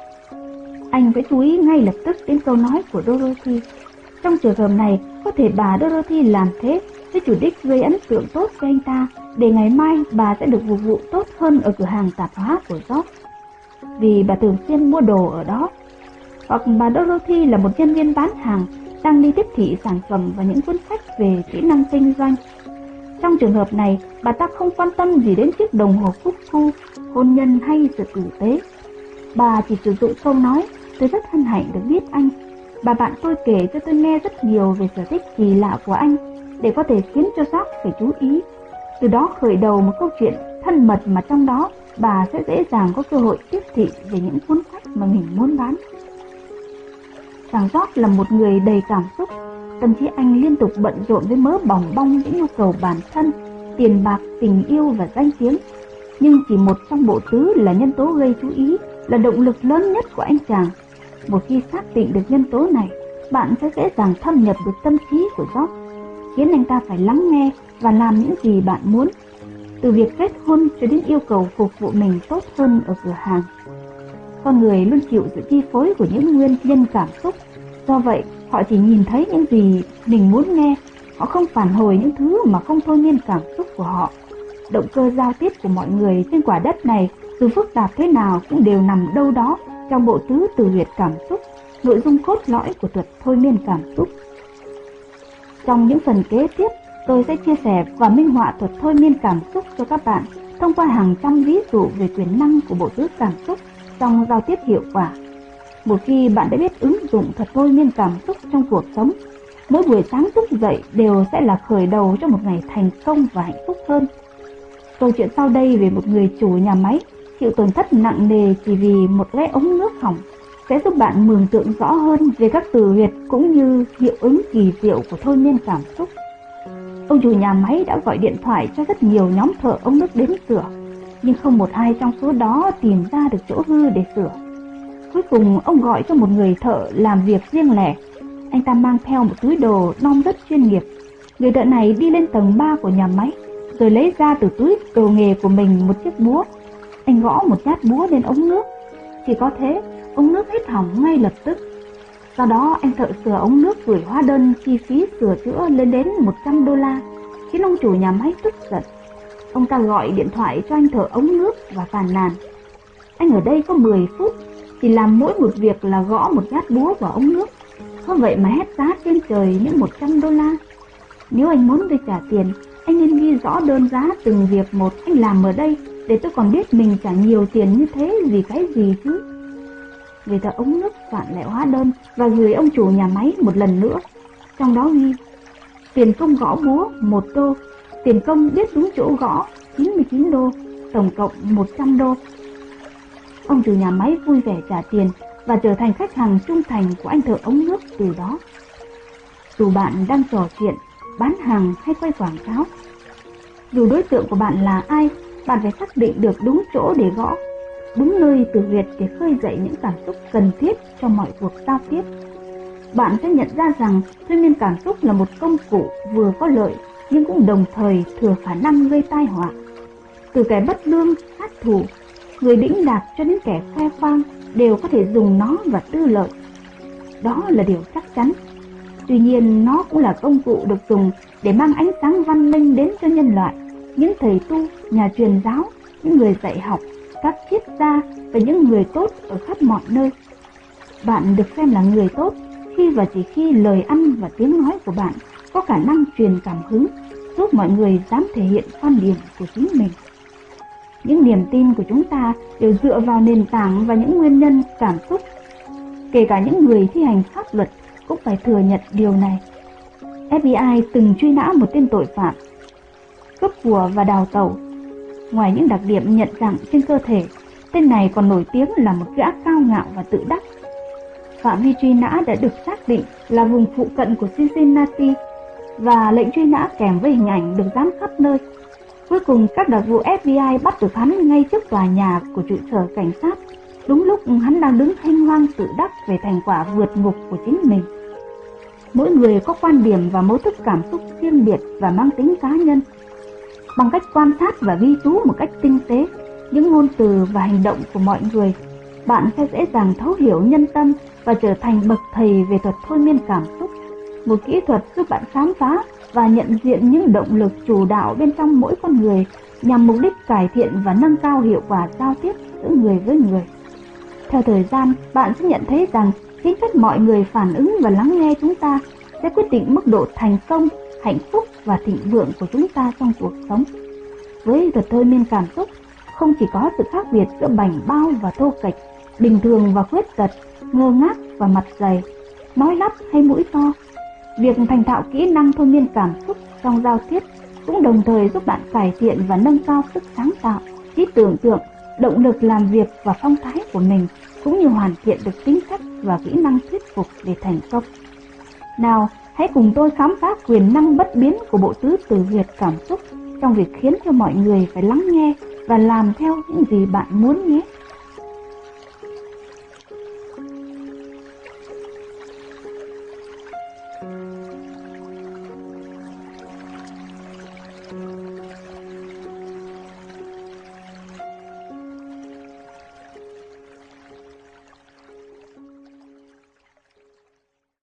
Anh phải chú ý ngay lập tức đến câu nói của Dorothy. Trong trường hợp này, có thể bà Dorothy làm thế với chủ đích gây ấn tượng tốt với anh ta, để ngày mai bà sẽ được phục vụ tốt hơn ở cửa hàng tạp hóa của George, vì bà thường xuyên mua đồ ở đó. Hoặc bà Dorothy là một nhân viên bán hàng đang đi tiếp thị sản phẩm và những cuốn sách về kỹ năng kinh doanh. Trong trường hợp này, bà ta không quan tâm gì đến chiếc đồng hồ phúc thu, hôn nhân hay sự tử tế. Bà chỉ sử dụng câu nói, tôi rất hân hạnh được biết anh. Bà bạn tôi kể cho tôi nghe rất nhiều về sở thích kỳ lạ của anh, để có thể khiến cho George phải chú ý. Từ đó khởi đầu một câu chuyện thân mật mà trong đó bà sẽ dễ dàng có cơ hội tiếp thị về những cuốn sách mà mình muốn bán. Chàng George là một người đầy cảm xúc, tâm trí anh liên tục bận rộn với mớ bòng bong những nhu cầu bản thân, tiền bạc, tình yêu và danh tiếng. Nhưng chỉ một trong bộ tứ là nhân tố gây chú ý, là động lực lớn nhất của anh chàng. Một khi xác định được nhân tố này, bạn sẽ dễ dàng thâm nhập được tâm trí của George, khiến anh ta phải lắng nghe và làm những gì bạn muốn, từ việc kết hôn cho đến yêu cầu phục vụ mình tốt hơn ở cửa hàng. Con người luôn chịu sự chi phối của những nguyên nhân cảm xúc, do vậy họ chỉ nhìn thấy những gì mình muốn nghe, họ không phản hồi những thứ mà không thôi miên cảm xúc của họ. Động cơ giao tiếp của mọi người trên quả đất này, dù phức tạp thế nào, cũng đều nằm đâu đó trong bộ tứ từ huyệt cảm xúc, nội dung cốt lõi của thuật thôi miên cảm xúc. Trong những phần kế tiếp, tôi sẽ chia sẻ và minh họa thuật thôi miên cảm xúc cho các bạn thông qua hàng trăm ví dụ về quyền năng của bộ tứ cảm xúc trong giao tiếp hiệu quả. Một khi bạn đã biết ứng dụng thuật thôi miên cảm xúc trong cuộc sống, mỗi buổi sáng thức dậy đều sẽ là khởi đầu cho một ngày thành công và hạnh phúc hơn. Câu chuyện sau đây về một người chủ nhà máy chịu tổn thất nặng nề chỉ vì một cái ống nước hỏng sẽ giúp bạn mường tượng rõ hơn về các từ huyệt cũng như hiệu ứng kỳ diệu của thôi miên cảm xúc. Ông chủ nhà máy đã gọi điện thoại cho rất nhiều nhóm thợ ống nước đến sửa, nhưng không một ai trong số đó tìm ra được chỗ hư để sửa. Cuối cùng ông gọi cho một người thợ làm việc riêng lẻ. Anh ta mang theo một túi đồ non rất chuyên nghiệp. Người thợ này đi lên tầng 3 của nhà máy, rồi lấy ra từ túi đồ nghề của mình một chiếc búa. Anh gõ một nhát búa lên ống nước. Chỉ có thế, ống nước hết hỏng ngay lập tức. Sau đó anh thợ sửa ống nước gửi hóa đơn chi phí sửa chữa lên đến $100, khiến ông chủ nhà máy tức giận. Ông ta gọi điện thoại cho anh thợ ống nước và phàn nàn. Anh ở đây có 10 phút, chỉ làm mỗi một việc là gõ một nhát búa vào ống nước. Có vậy mà hét giá trên trời những $100. Nếu anh muốn tôi trả tiền, anh nên ghi rõ đơn giá từng việc một anh làm ở đây, để tôi còn biết mình trả nhiều tiền như thế vì cái gì chứ. Người thợ ống nước soạn lại hóa đơn và gửi ông chủ nhà máy một lần nữa. Trong đó ghi: tiền công gõ búa $1, tiền công biết đúng chỗ gõ $99, tổng cộng $100. Ông chủ nhà máy vui vẻ trả tiền và trở thành khách hàng trung thành của anh thợ ống nước từ đó. Dù bạn đang trò chuyện, bán hàng hay quay quảng cáo, dù đối tượng của bạn là ai, bạn phải xác định được đúng chỗ để gõ, đúng nơi từ huyệt để khơi dậy những cảm xúc cần thiết cho mọi cuộc giao tiếp. Bạn sẽ nhận ra rằng thôi miên cảm xúc là một công cụ vừa có lợi nhưng cũng đồng thời thừa khả năng gây tai họa. Từ kẻ bất lương, sát thủ, người đĩnh đạc cho đến kẻ khoe khoang đều có thể dùng nó và tư lợi. Đó là điều chắc chắn. Tuy nhiên nó cũng là công cụ được dùng để mang ánh sáng văn minh đến cho nhân loại, những thầy tu, nhà truyền giáo, những người dạy học, các triết gia và những người tốt ở khắp mọi nơi. Bạn được xem là người tốt khi và chỉ khi lời ăn và tiếng nói của bạn có khả năng truyền cảm hứng, giúp mọi người dám thể hiện quan điểm của chính mình. Những niềm tin của chúng ta đều dựa vào nền tảng và những nguyên nhân cảm xúc. Kể cả những người thi hành pháp luật cũng phải thừa nhận điều này. FBI từng truy nã một tên tội phạm cướp của và đào tẩu. Ngoài những đặc điểm nhận dạng trên cơ thể, tên này còn nổi tiếng là một gã cao ngạo và tự đắc. Phạm vi truy nã đã được xác định là vùng phụ cận của Cincinnati và lệnh truy nã kèm với hình ảnh được dán khắp nơi. Cuối cùng các đặc vụ FBI bắt được hắn ngay trước tòa nhà của trụ sở cảnh sát, đúng lúc hắn đang đứng hênh hoang tự đắc về thành quả vượt ngục của chính mình. Mỗi người có quan điểm và mô thức cảm xúc riêng biệt và mang tính cá nhân. Bằng cách quan sát và ghi chú một cách tinh tế những ngôn từ và hành động của mọi người, bạn sẽ dễ dàng thấu hiểu nhân tâm và trở thành bậc thầy về thuật thôi miên cảm xúc, một kỹ thuật giúp bạn khám phá và nhận diện những động lực chủ đạo bên trong mỗi con người nhằm mục đích cải thiện và nâng cao hiệu quả giao tiếp giữa người với người. Theo thời gian, bạn sẽ nhận thấy rằng chính cách mọi người phản ứng và lắng nghe chúng ta sẽ quyết định mức độ thành công hạnh phúc và thịnh vượng của chúng ta trong cuộc sống. Với thuật thôi miên cảm xúc, không chỉ có sự khác biệt giữa bảnh bao và thô kệch, bình thường và khuyết tật, ngơ ngác và mặt dày, nói lắp hay mũi to. Việc thành thạo kỹ năng thôi miên cảm xúc trong giao tiếp cũng đồng thời giúp bạn cải thiện và nâng cao sức sáng tạo, trí tưởng tượng, động lực làm việc và phong thái của mình, cũng như hoàn thiện được tính cách và kỹ năng thuyết phục để thành công. Nào, hãy cùng tôi khám phá quyền năng bất biến của bộ tứ từ huyệt cảm xúc trong việc khiến cho mọi người phải lắng nghe và làm theo những gì bạn muốn nhé.